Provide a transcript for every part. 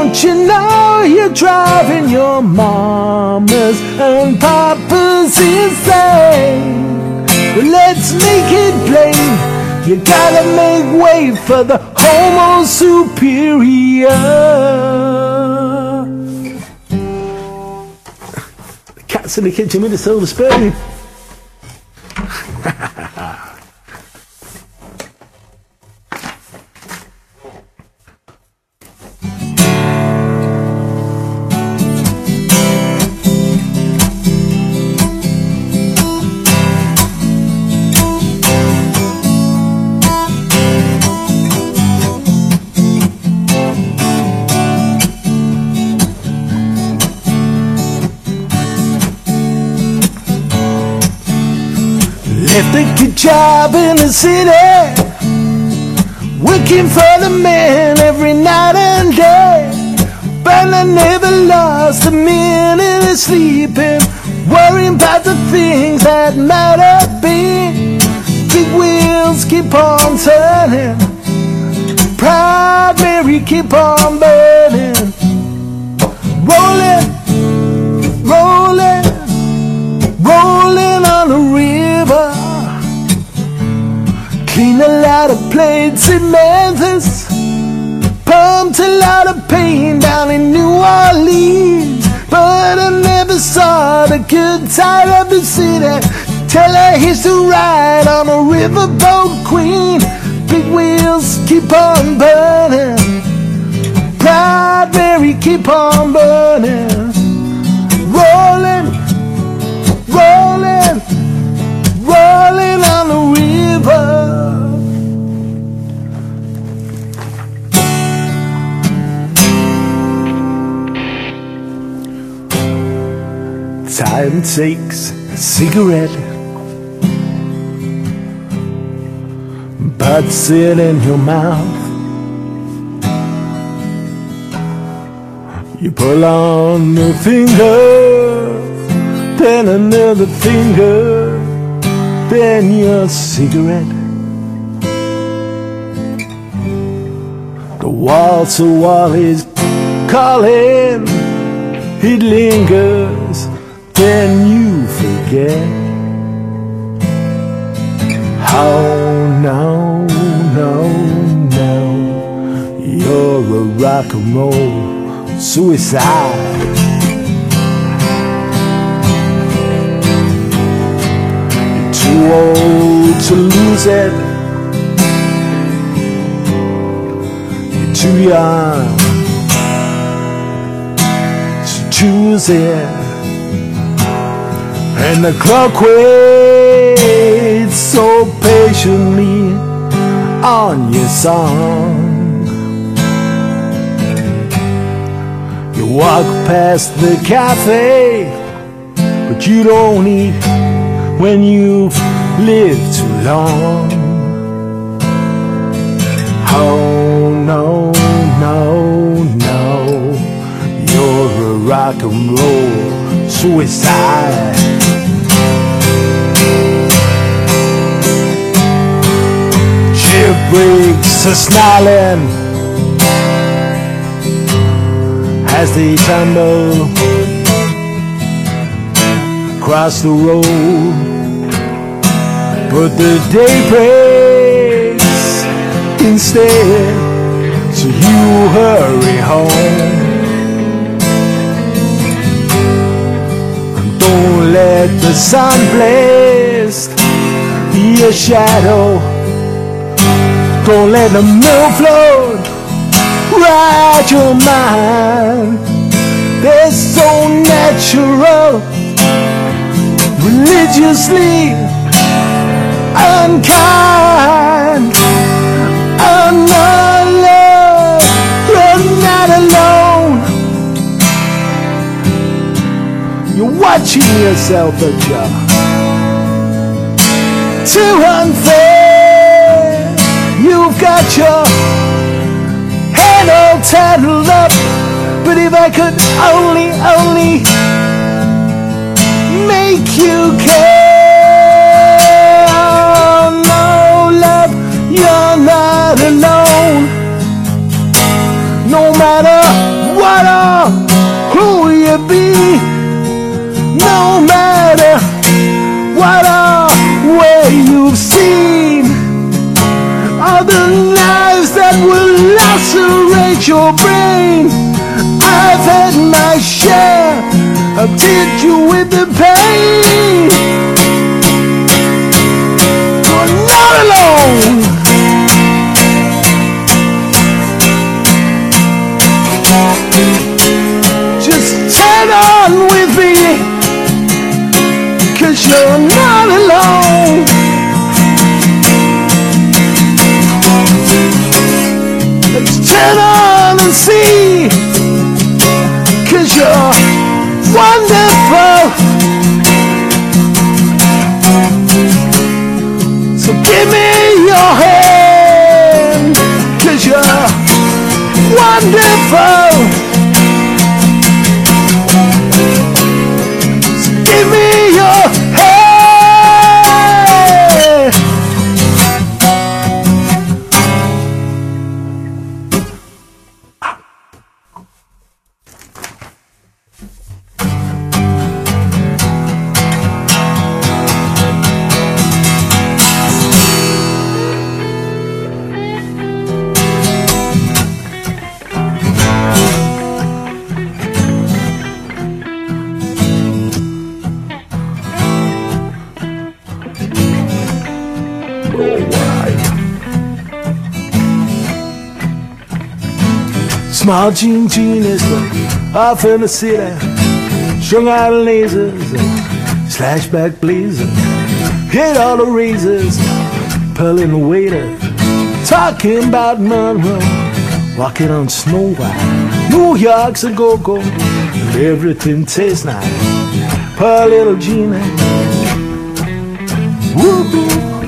Don't you know you're driving your mamas and papas insane? Well, let's make it plain. You gotta make way for the Homo superior. The cat's in the kitchen with a silver spoon. Left a good job in the city, working for the man every night and day. But I never lost a minute of sleeping, worrying about the things that might have been. Big wheels keep on turning, Proud Mary keep on burning. Rolling, rolling, rolling on the river. Clean a lot of plates in Memphis, pumped a lot of pain down in New Orleans. But I never saw the good side of the city till I hitched a ride on a riverboat queen. Big wheels keep on burning, Proud Mary keep on burning. Rolling, rolling, rolling on the river. Time takes a cigarette, puts it in your mouth. You pull on a finger, then another finger, then your cigarette. The wall-to-wall is calling, it lingers, then you forget. Oh no, no, no, you're a rock and roll suicide. You're too old to lose it, you're too young to choose it. And the clock waits so patiently on your song. You walk past the cafe, but you don't eat when you've lived too long. Oh no, no, no, you're a rock and roll suicide. Briggs are smiling as they tumble across the road, but the day breaks instead, so you hurry home. And don't let the sun blast your shadow, don't let the milk float ride your mind. They're so natural, religiously unkind. I'm not alone, you're not alone. You're watching yourself, but you're too unfair. You've got your head all tangled up, but if I could only make you care. Oh, no, love, you're not alone. No matter what or who you be, no matter what or where you've seen, all the knives that will lacerate your brain. I've had my share, I've teared you with the pain. You're not alone. Just turn on with me, 'cause you're not alone. Let's turn on and see, 'cause you're wonderful. So give me your hand, 'cause you're wonderful. So give me your hand. Small Gene is off in the city, strung out of lasers, slashback blazing, hit all the razors, pulling the waiter, talking about Monroe, walking on Snow White, New York's a go-go, and everything tastes nice. Poor little Gina, woo-hoo.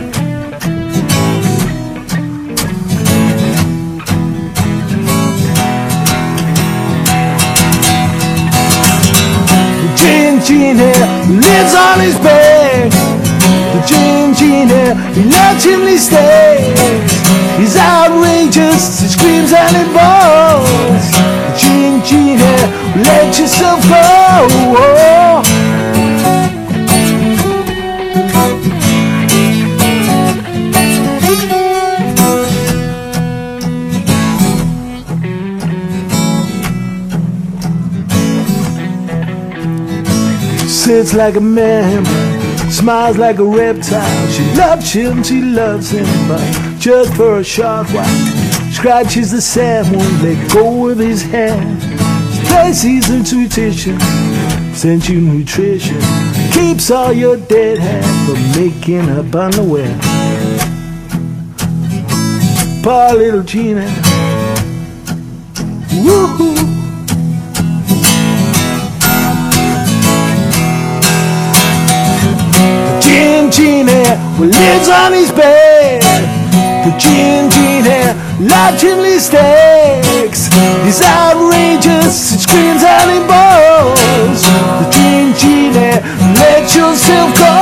Gene lives on his bed. The Gene he loves chimney stairs. He's outrageous, he screams and he balls. The Gene let yourself go. Sits like a man, smiles like a reptile. She loves him, she loves him, but just for a short while. Scratches the sand, won't let go of his hand. Stacy's intuition, sends you nutrition. Keeps all your dead hair from making up underwear. Poor little Gina, woo-hoo. Gene who lives on his bed. The Gene large chimney stakes. He's outrageous, he screams and he balls. The Gene let yourself go.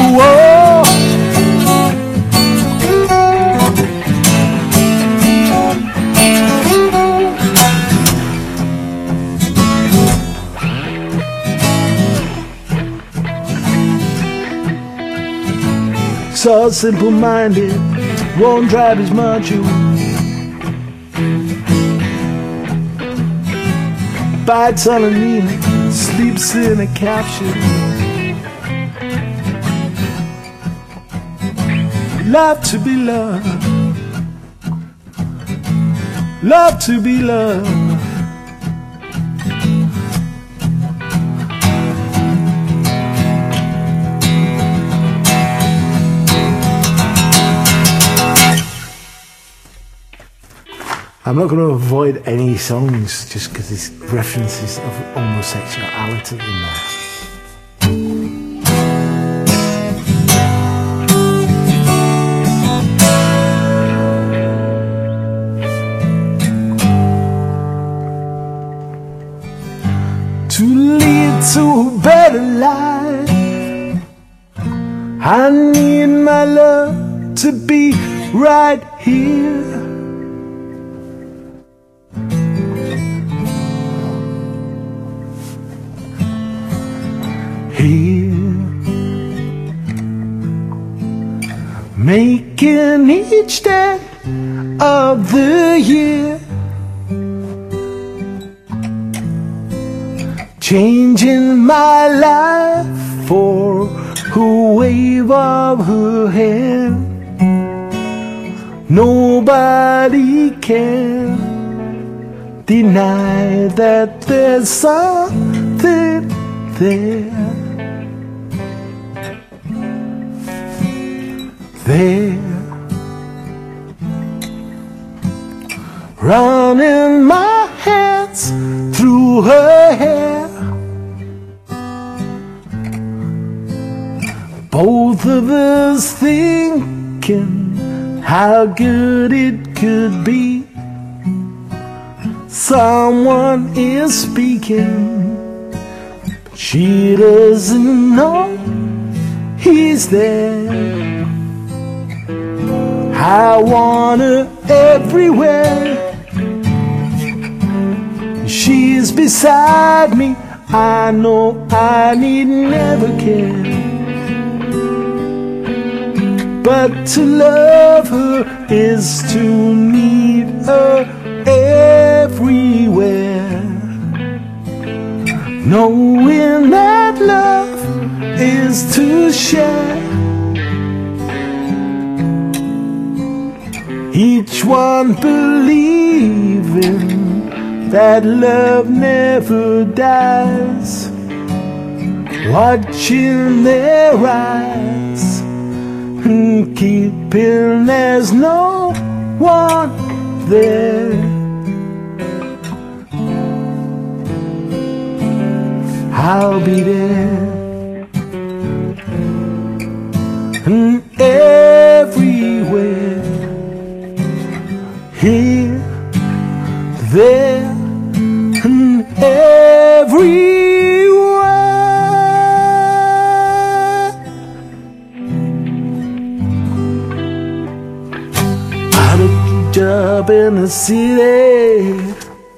So simple-minded, won't drive his macho. Bites on a knee, sleeps in a capsule. Love to be loved, love to be loved. I'm not going to avoid any songs just because there's references of homosexuality in there. To lead to a better life, I need my love to be right here. making each day of the year, changing my life for a wave of her hand. Nobody can deny that there's something there. Running my hands through her hair, both of us thinking how good it could be. Someone is speaking, but she doesn't know he's there. I want her everywhere. She's beside me, I know I need never care. But to love her is to need her everywhere. Knowing that love is to share, each one believing that love never dies, watching their eyes and keeping there's no one there. I'll be there and everywhere, here, there, and everywhere. I took a job in the city,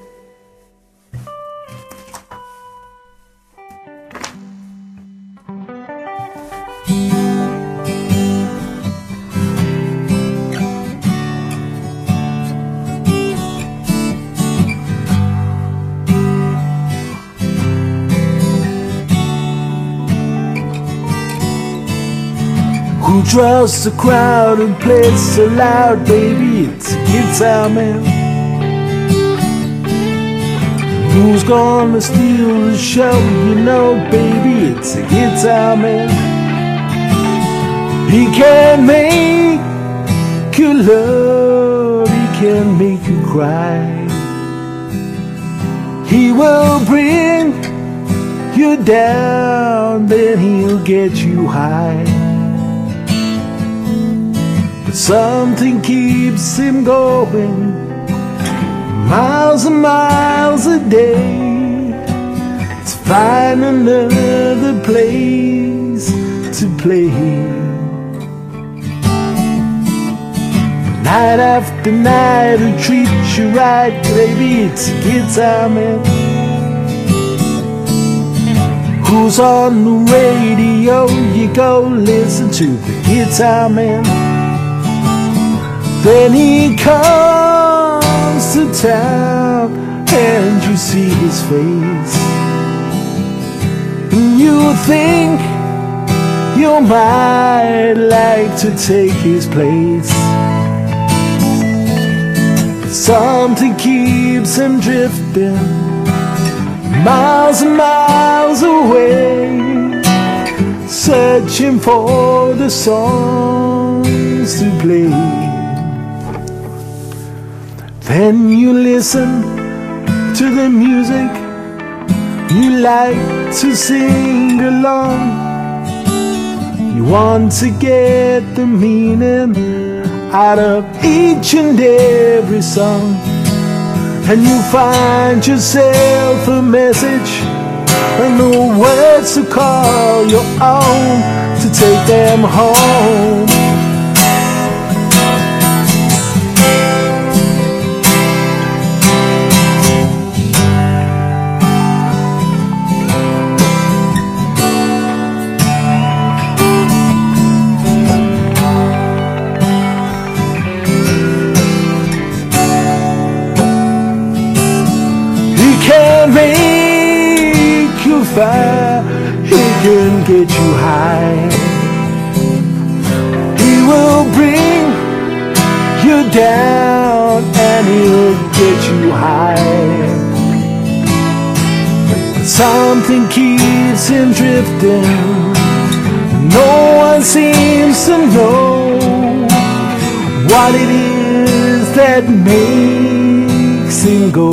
who draws the crowd and plays so loud, baby, it's a guitar man. Who's gonna steal the show, you know, baby, it's a guitar man. He can make you love, he can make you cry. He will bring you down, then he'll get you high. Something keeps him going, miles and miles a day, to find another place to play. Night after night he'll treat you right, baby, it's a guitar man. Who's on the radio, you go listen to the guitar man. Then he comes to town and you see his face, and you think you might like to take his place. But something keeps him drifting miles and miles away, searching for the songs to play. Then you listen to the music, you like to sing along. You want to get the meaning out of each and every song, and you find yourself a message and the words to call your own, to take them home. fire, he can get you high. He will bring you down and he'll get you high. But something keeps him drifting. No one seems to know what it is that makes him go.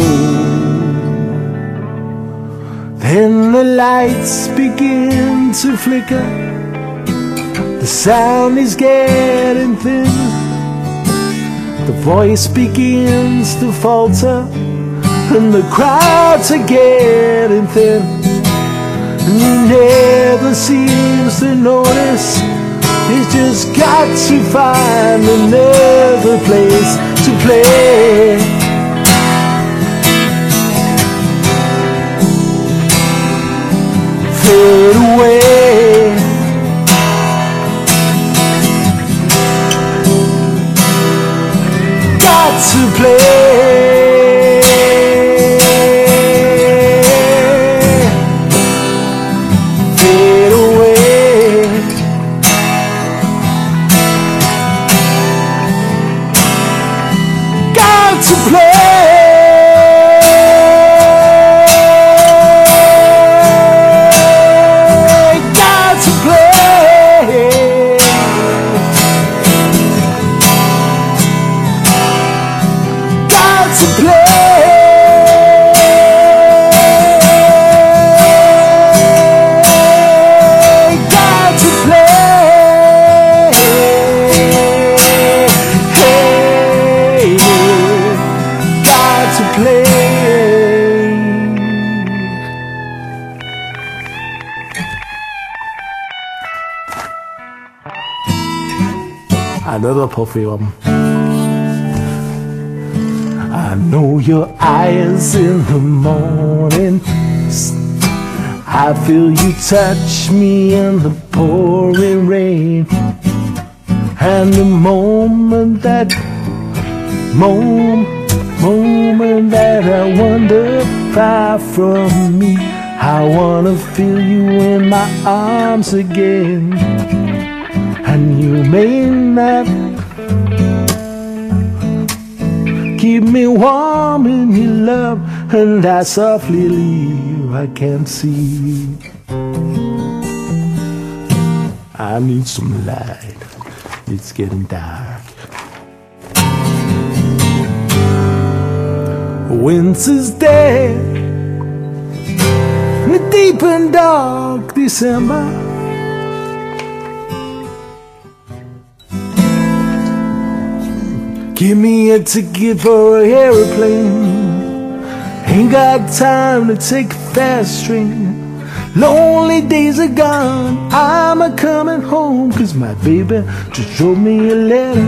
Then the lights begin to flicker, the sound is getting thin, the voice begins to falter, and the crowds are getting thin. And he never seems to notice he's just got to find another place to play. Fade away. Got to play. Fade away. Got to play. Another perfume. I know your eyes in the morning. I feel you touch me in the pouring rain. And the moment that I wander far from me, I wanna feel you in my arms again. And you may not keep me warm in your love, and I softly leave. I can't see. I need some light. It's getting dark. Winter's dead in the deep and dark December. Give me a ticket for an aeroplane. Ain't got time to take a fast train. Lonely days are gone, I'm a-coming home, 'cause my baby just wrote me a letter.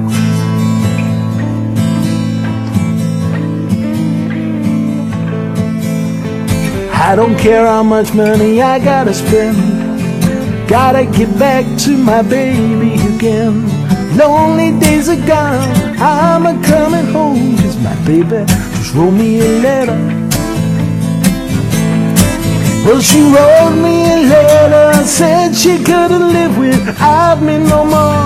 I don't care how much money I gotta spend, gotta get back to my baby again. Lonely days are gone, I'm a-coming home, 'cause my baby just wrote me a letter. Well, she wrote me a letter and said she couldn't live without me no more.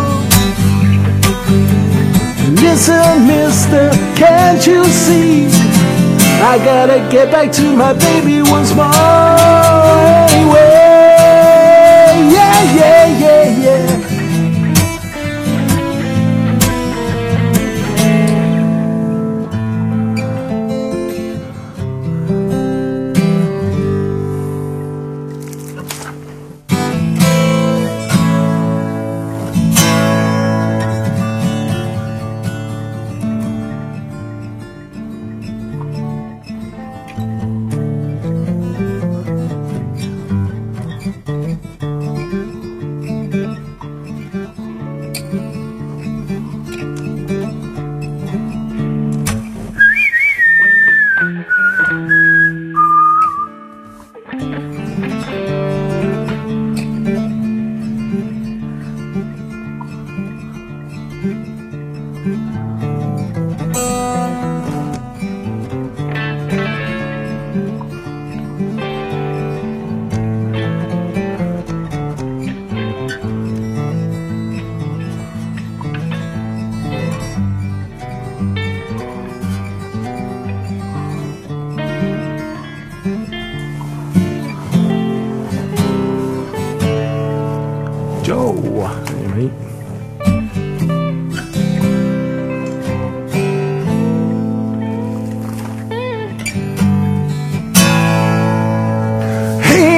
Listen, mister, can't you see? I gotta get back to my baby once more. Anyway, yeah, yeah, yeah, yeah.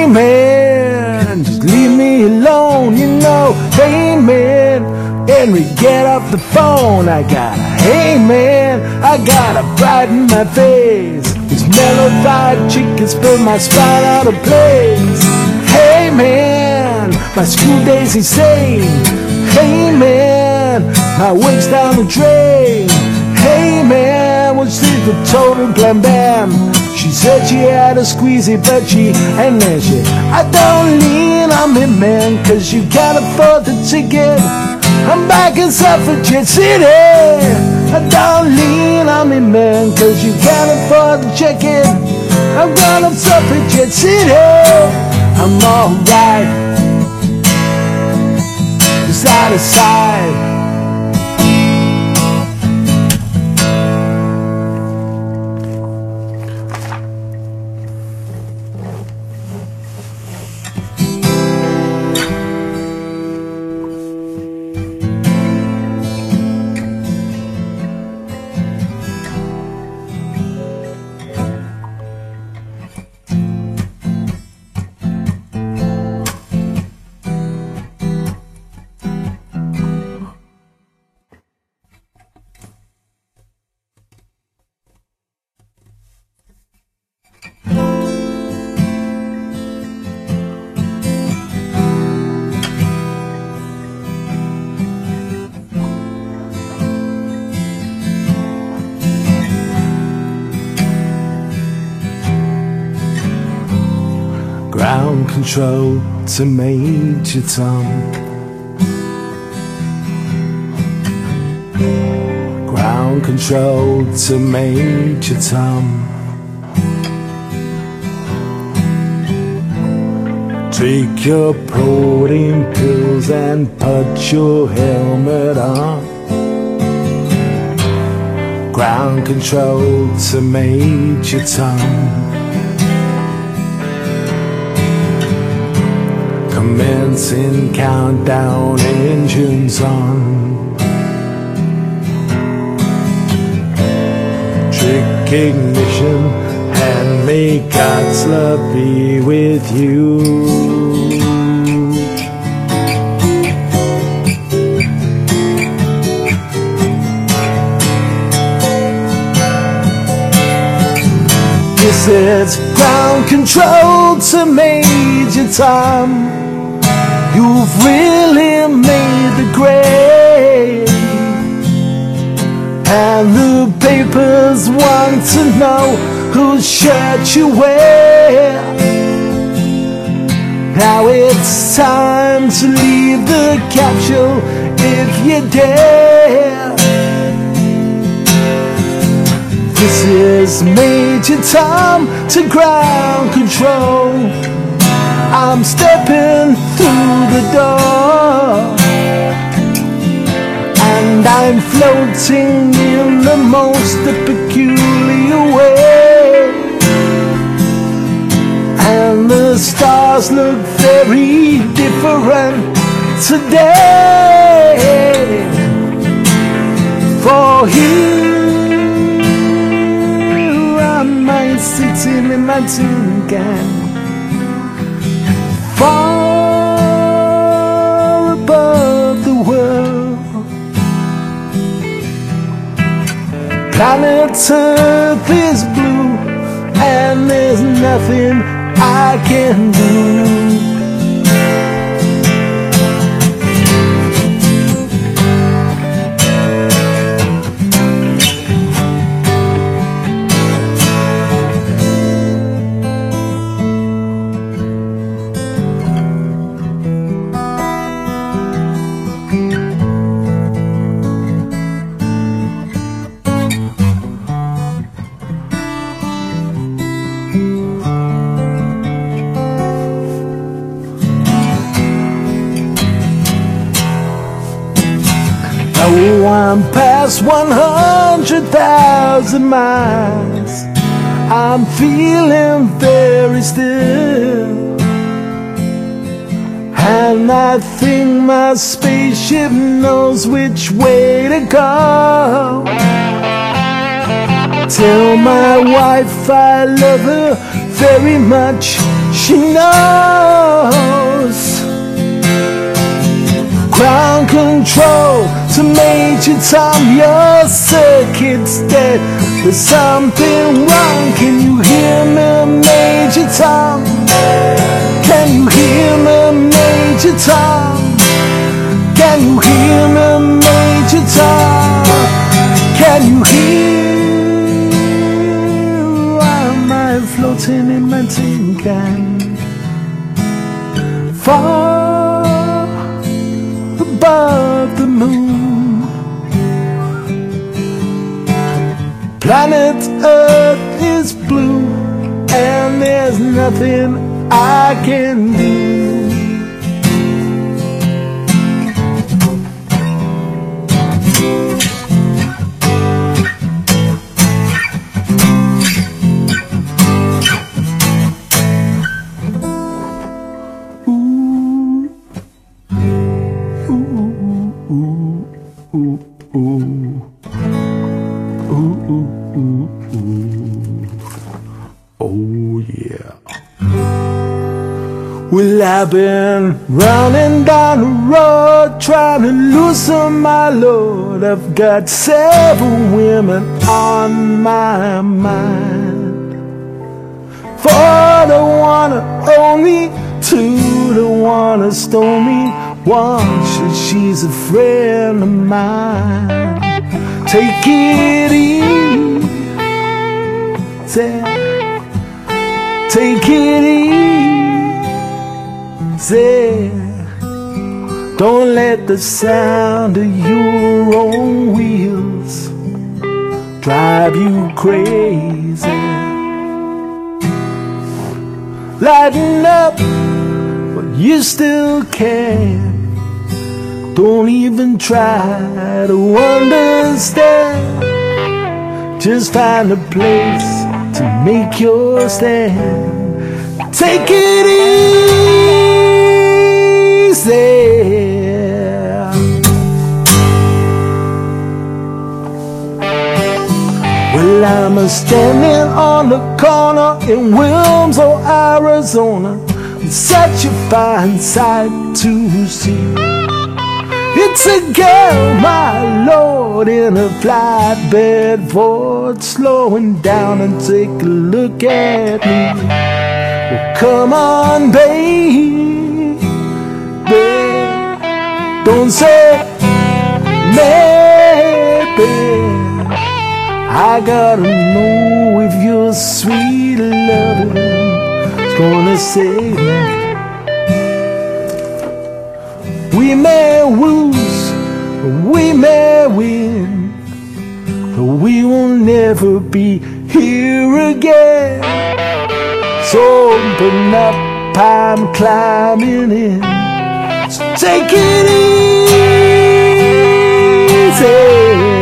hey man, just leave me alone, you know. Hey man, Henry, get off the phone. I gotta, hey man, I gotta brighten my face. This mellow-thighed chick has put my spine out of place. Hey man, my school days insane. Hey man, my week's down the drain. Hey man, what's the total blam bam? She said she had a squeezy, but and then I don't lean on me, man, cause you can't afford the ticket. I'm back in Suffragette City. I don't lean on me, man, cause you can't afford the ticket. I'm going to Suffragette City. I'm alright, side to side. Ground control to Major Tom. Ground control to Major Tom. Take your protein pills and put your helmet on. Ground control to Major Tom. Commencing countdown, engines on. Trick ignition, and may God's love be with you. This is ground control to Major Tom. You've really made the grade, and the papers want to know whose shirt you wear. Now it's time to leave the capsule if you dare. This is Major Tom to ground control. I'm stepping through the door, and I'm floating in the most peculiar way, and the stars look very different today. For here am I sitting in my tin can, far above the world. Planet Earth is blue, and there's nothing I can do. Oh, I'm past 100,000 miles. I'm feeling very still, and I think my spaceship knows which way to go. Tell my wife I love her very much she knows. Ground control to Major Tom, your circuit's dead. There's something wrong, can you hear me, Major Tom? Can you hear me, Major Tom? Can you hear me, Major Tom? Can you hear? Why am I floating in my tin can? Far above the moon, planet Earth is blue, and there's nothing I can do. Oh yeah. Well, I've been running down the road trying to loosen my load. I've got 7 women on my mind. 4 that wanna own me, 2 that wanna stone me, 1 she's a friend of mine. Take it easy, take it easy. Don't let the sound of your own wheels drive you crazy. Lighten up, but you still can. Don't even try to understand. Just find a place to make your stand. Take it easy. Well, I'm standing on the corner in Wilmslow, Arizona. It's such a fine sight to see. It's a girl, my lord, in a flatbed Ford, slowing down and take a look at me. Well, come on, baby, don't say maybe. I gotta know if your sweet loving is gonna save me. We may lose, we may win, but we will never be here again. So open up, I'm climbing in. So take it easy.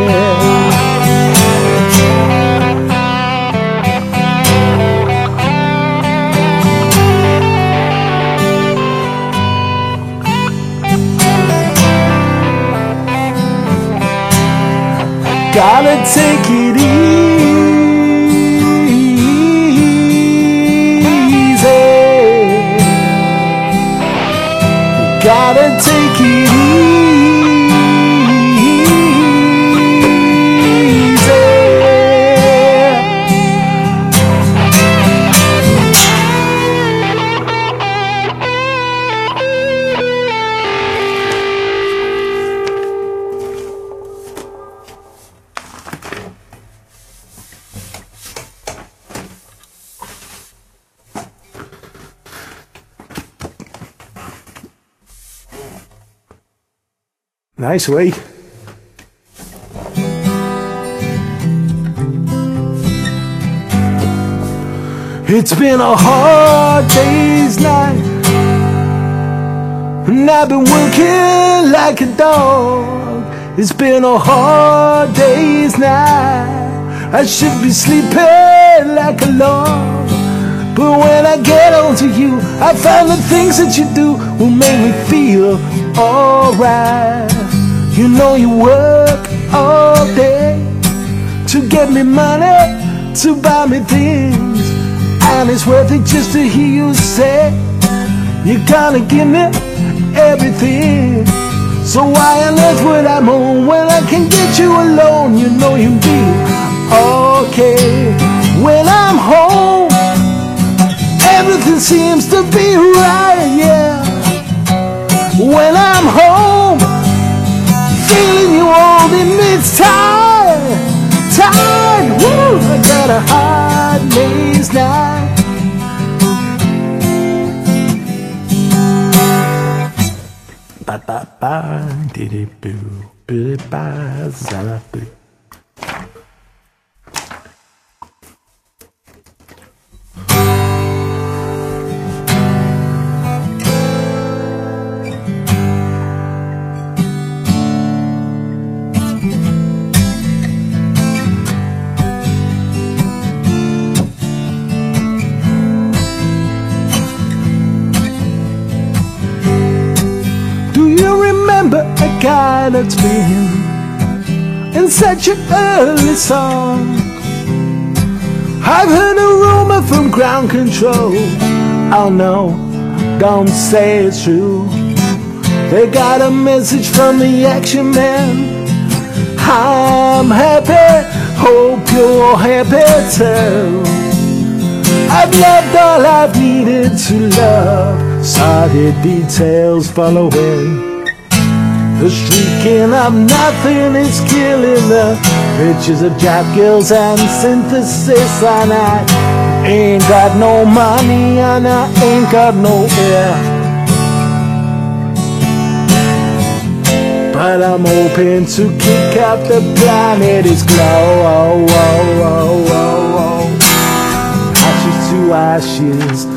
Gotta take it easy. Gotta take it nice way. It's been a hard day's night, and I've been working like a dog. It's been a hard day's night. I should be sleeping like a log, but when I get onto you, I find the things that you do will make me feel alright. You know you work all day to get me money, to buy me things, and and it's worth it just to hear you say you're gonna give me everything. So why on earth would I moan when I can get you alone? You know you'll be okay. When I'm home, everything seems to be right, yeah. When I'm home, feeling you holding me tight, tight, woo. I got a hard day's night. Ba ba ba, diddy boo, boo ba, za boo. A guy that's been in such an early song. I've heard a rumor from ground control. Oh no, don't say it's true. They got a message from the action man. I'm happy, hope you're happy too. I've loved all I've needed to love. Saw the details following. The streaking of nothing is killing the pictures of job girls and synthesis. And I ain't got no money and I ain't got no air, but I'm hoping to kick out the planet is glow. Oh, oh, oh, oh, oh. Ashes to ashes,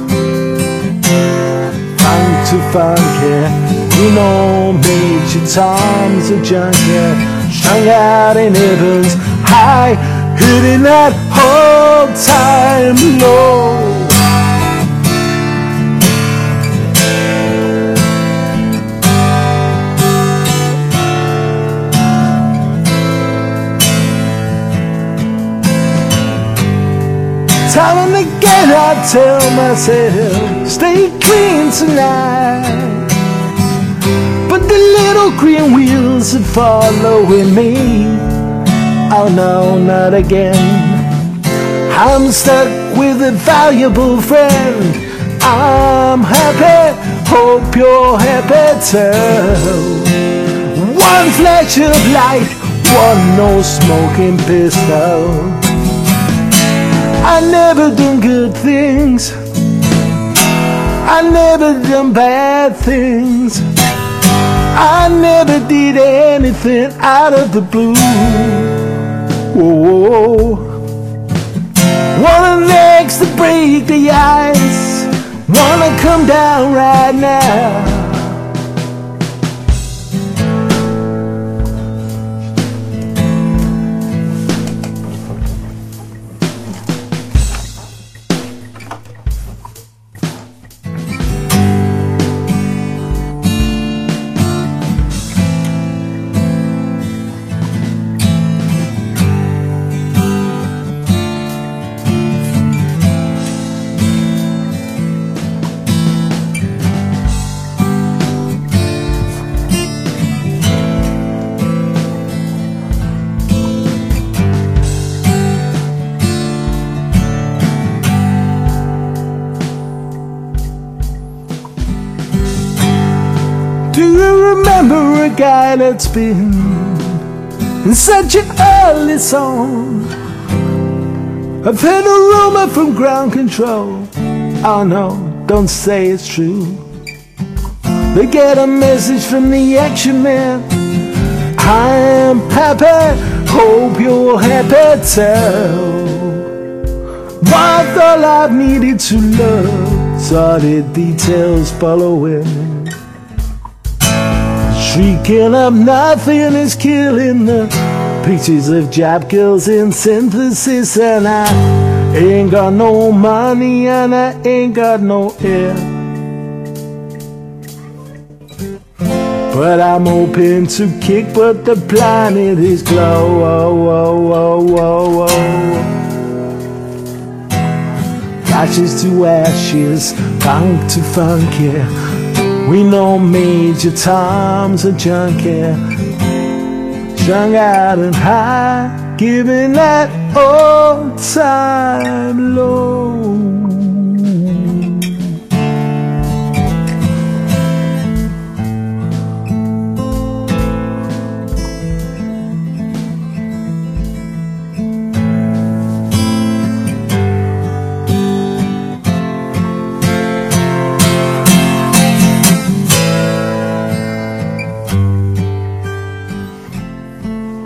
funk to funk, yeah. You know, Major Tom's a junkie, strung out in heavens high, hitting that all-time low. Time and again I tell myself, stay clean tonight. But the little green wheels are following me. Oh no, not again. I'm stuck with a valuable friend. I'm happy, hope you're happy too. One flash of light, one no smoking pistol. I never done good things, I never done bad things, I never did anything out of the blue. Whoa. One legs to break the ice, wanna come down right now. Do you remember a guy that's been in such an early song? I've heard a rumor from ground control. Oh no, don't say it's true. They get a message from the action man. I'm happy, hope you're happy too. What's all I've needed to love? Saw the details following. Shrieking of nothing is killing the pictures of job girls in synthesis. And I ain't got no money and I ain't got no air, but I'm hoping to kick, but the planet is glow. Oh, oh, oh, oh, oh. ashes to ashes, funk to funk, yeah. We know Major Tom's a junkie, strung out and high, giving that old time low.